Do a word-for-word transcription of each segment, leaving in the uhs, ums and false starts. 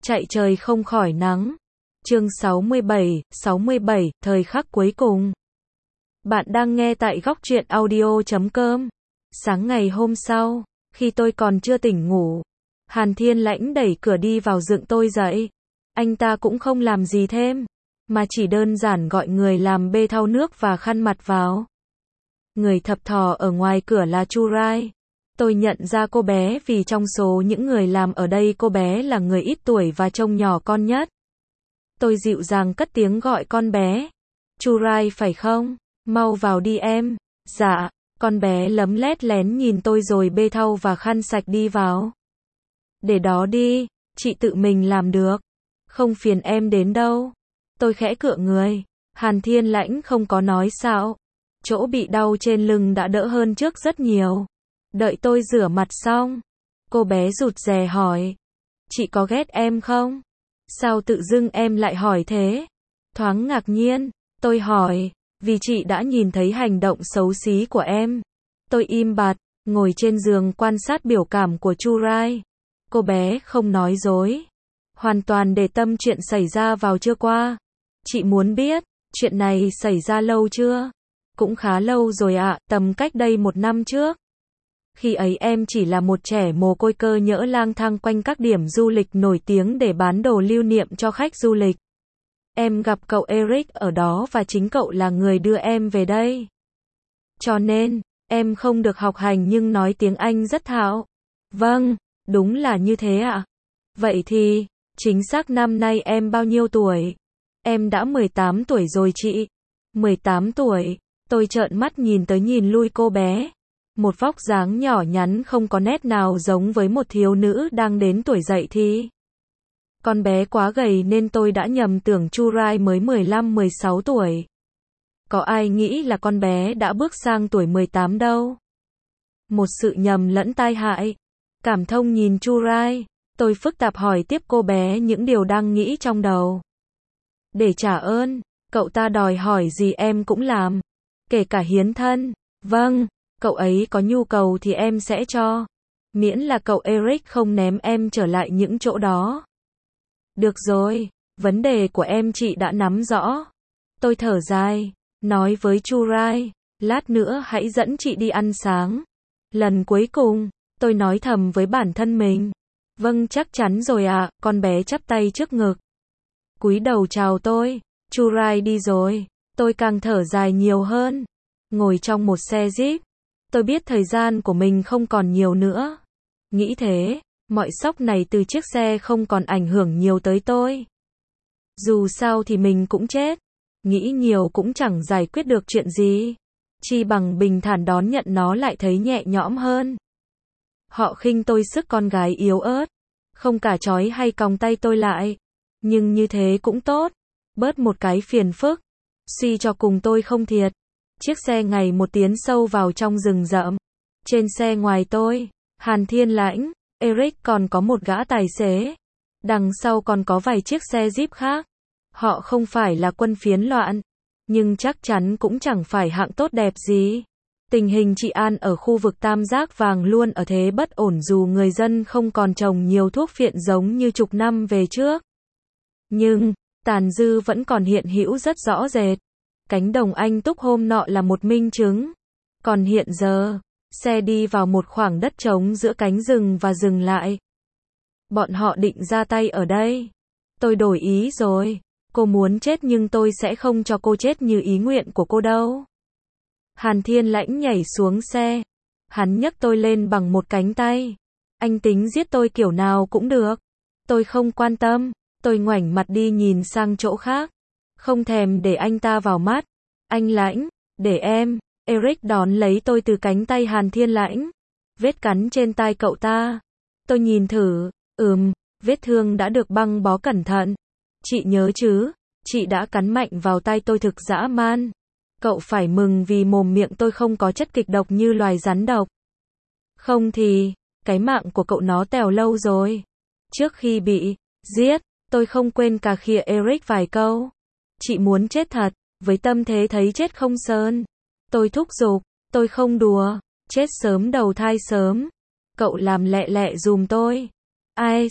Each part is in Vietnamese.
Chạy trời không khỏi nắng. Chương sáu mươi bảy, sáu mươi bảy, thời khắc cuối cùng. Bạn đang nghe tại góc truyện audio chấm com. Sáng ngày hôm sau, khi tôi còn chưa tỉnh ngủ, Hàn Thiên Lãnh đẩy cửa đi vào dựng tôi dậy. Anh ta cũng không làm gì thêm, mà chỉ đơn giản gọi người làm bê thau nước và khăn mặt vào. Người thập thò ở ngoài cửa là Chu Rai. Tôi nhận ra cô bé vì trong số những người làm ở đây cô bé là người ít tuổi và trông nhỏ con nhất. Tôi dịu dàng cất tiếng gọi con bé. Chu Rai phải không? Mau vào đi em. Dạ. Con bé lấm lét lén nhìn tôi rồi bê thau và khăn sạch đi vào. Để đó đi, chị tự mình làm được. Không phiền em đến đâu. Tôi khẽ cựa người. Hàn Thiên Lãnh không có nói sao. Chỗ bị đau trên lưng đã đỡ hơn trước rất nhiều. Đợi tôi rửa mặt xong, cô bé rụt rè hỏi. Chị có ghét em không? Sao tự dưng em lại hỏi thế? Thoáng ngạc nhiên, tôi hỏi, vì chị đã nhìn thấy hành động xấu xí của em. Tôi im bặt, ngồi trên giường quan sát biểu cảm của Chu Rai. Cô bé không nói dối. Hoàn toàn để tâm chuyện xảy ra vào trưa qua. Chị muốn biết, chuyện này xảy ra lâu chưa? Cũng khá lâu rồi ạ, tầm cách đây một năm trước. Khi ấy em chỉ là một trẻ mồ côi cơ nhỡ lang thang quanh các điểm du lịch nổi tiếng để bán đồ lưu niệm cho khách du lịch. Em gặp cậu Eric ở đó và chính cậu là người đưa em về đây. Cho nên, em không được học hành nhưng nói tiếng Anh rất thạo. Vâng, đúng là như thế ạ. Vậy thì, chính xác năm nay em bao nhiêu tuổi? Em đã mười tám tuổi rồi chị. mười tám tuổi, tôi trợn mắt nhìn tới nhìn lui cô bé. Một vóc dáng nhỏ nhắn không có nét nào giống với một thiếu nữ đang đến tuổi dậy thì. Con bé quá gầy nên tôi đã nhầm tưởng Chu Rai mới mười lăm mười sáu tuổi. Có ai nghĩ là con bé đã bước sang tuổi mười tám đâu. Một sự nhầm lẫn tai hại. Cảm thông nhìn Chu Rai, tôi phức tạp hỏi tiếp cô bé những điều đang nghĩ trong đầu. Để trả ơn, cậu ta đòi hỏi gì em cũng làm. Kể cả hiến thân. Vâng. Cậu ấy có nhu cầu thì em sẽ cho. Miễn là cậu Eric không ném em trở lại những chỗ đó. Được rồi, vấn đề của em chị đã nắm rõ. Tôi thở dài, nói với Chu Rai, lát nữa hãy dẫn chị đi ăn sáng. Lần cuối cùng, tôi nói thầm với bản thân mình. Vâng chắc chắn rồi ạ, con bé chắp tay trước ngực. Cúi đầu chào tôi, Chu Rai đi rồi, tôi càng thở dài nhiều hơn. Ngồi trong một xe Jeep. Tôi biết thời gian của mình không còn nhiều nữa. Nghĩ thế, mọi sốc này từ chiếc xe không còn ảnh hưởng nhiều tới tôi. Dù sao thì mình cũng chết. Nghĩ nhiều cũng chẳng giải quyết được chuyện gì. Chi bằng bình thản đón nhận nó lại thấy nhẹ nhõm hơn. Họ khinh tôi sức con gái yếu ớt. Không cả trói hay còng tay tôi lại. Nhưng như thế cũng tốt. Bớt một cái phiền phức. Suy cho cùng tôi không thiệt. Chiếc xe ngày một tiến sâu vào trong rừng rậm. Trên xe ngoài tôi, Hàn Thiên Lãnh, Eric còn có một gã tài xế. Đằng sau còn có vài chiếc xe Jeep khác. Họ không phải là quân phiến loạn, nhưng chắc chắn cũng chẳng phải hạng tốt đẹp gì. Tình hình trị an ở khu vực Tam Giác Vàng luôn ở thế bất ổn dù người dân không còn trồng nhiều thuốc phiện giống như chục năm về trước. Nhưng, tàn dư vẫn còn hiện hữu rất rõ rệt. Cánh đồng Anh Túc hôm nọ là một minh chứng. Còn hiện giờ, xe đi vào một khoảng đất trống giữa cánh rừng và dừng lại. Bọn họ định ra tay ở đây. Tôi đổi ý rồi. Cô muốn chết nhưng tôi sẽ không cho cô chết như ý nguyện của cô đâu. Hàn Thiên Lãnh nhảy xuống xe. Hắn nhấc tôi lên bằng một cánh tay. Anh tính giết tôi kiểu nào cũng được. Tôi không quan tâm. Tôi ngoảnh mặt đi nhìn sang chỗ khác. Không thèm để anh ta vào mắt. Anh Lãnh, để em. Eric đón lấy tôi từ cánh tay Hàn Thiên Lãnh. Vết cắn trên tai cậu ta. Tôi nhìn thử. Ừm, vết thương đã được băng bó cẩn thận. Chị nhớ chứ, chị đã cắn mạnh vào tai tôi thực dã man. Cậu phải mừng vì mồm miệng tôi không có chất kịch độc như loài rắn độc. Không thì, cái mạng của cậu nó tèo lâu rồi. Trước khi bị giết, tôi không quên cà khịa Eric vài câu. Chị muốn chết thật, với tâm thế thấy chết không sơn. Tôi thúc giục, tôi không đùa, chết sớm đầu thai sớm. Cậu làm lẹ lẹ dùm tôi. Ice,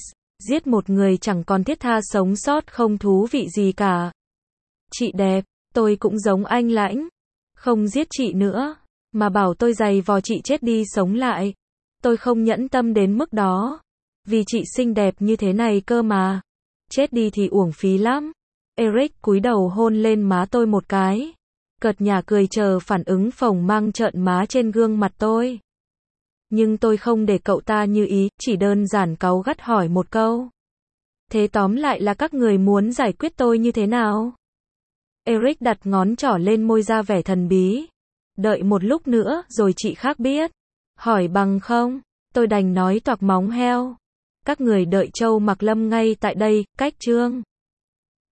Giết một người chẳng còn thiết tha sống sót không thú vị gì cả. Chị đẹp, tôi cũng giống anh Lãnh. Không giết chị nữa, mà bảo tôi giày vò chị chết đi sống lại. Tôi không nhẫn tâm đến mức đó. Vì chị xinh đẹp như thế này cơ mà. Chết đi thì uổng phí lắm. Eric cúi đầu hôn lên má tôi một cái. Cợt nhả cười chờ phản ứng phồng mang trợn má trên gương mặt tôi. Nhưng tôi không để cậu ta như ý, chỉ đơn giản cáu gắt hỏi một câu. Thế tóm lại là các người muốn giải quyết tôi như thế nào? Eric đặt ngón trỏ lên môi ra vẻ thần bí. Đợi một lúc nữa rồi chị khác biết. Hỏi bằng không? Tôi đành nói toạc móng heo. Các người đợi Châu Mặc Lâm ngay tại đây, cách Trương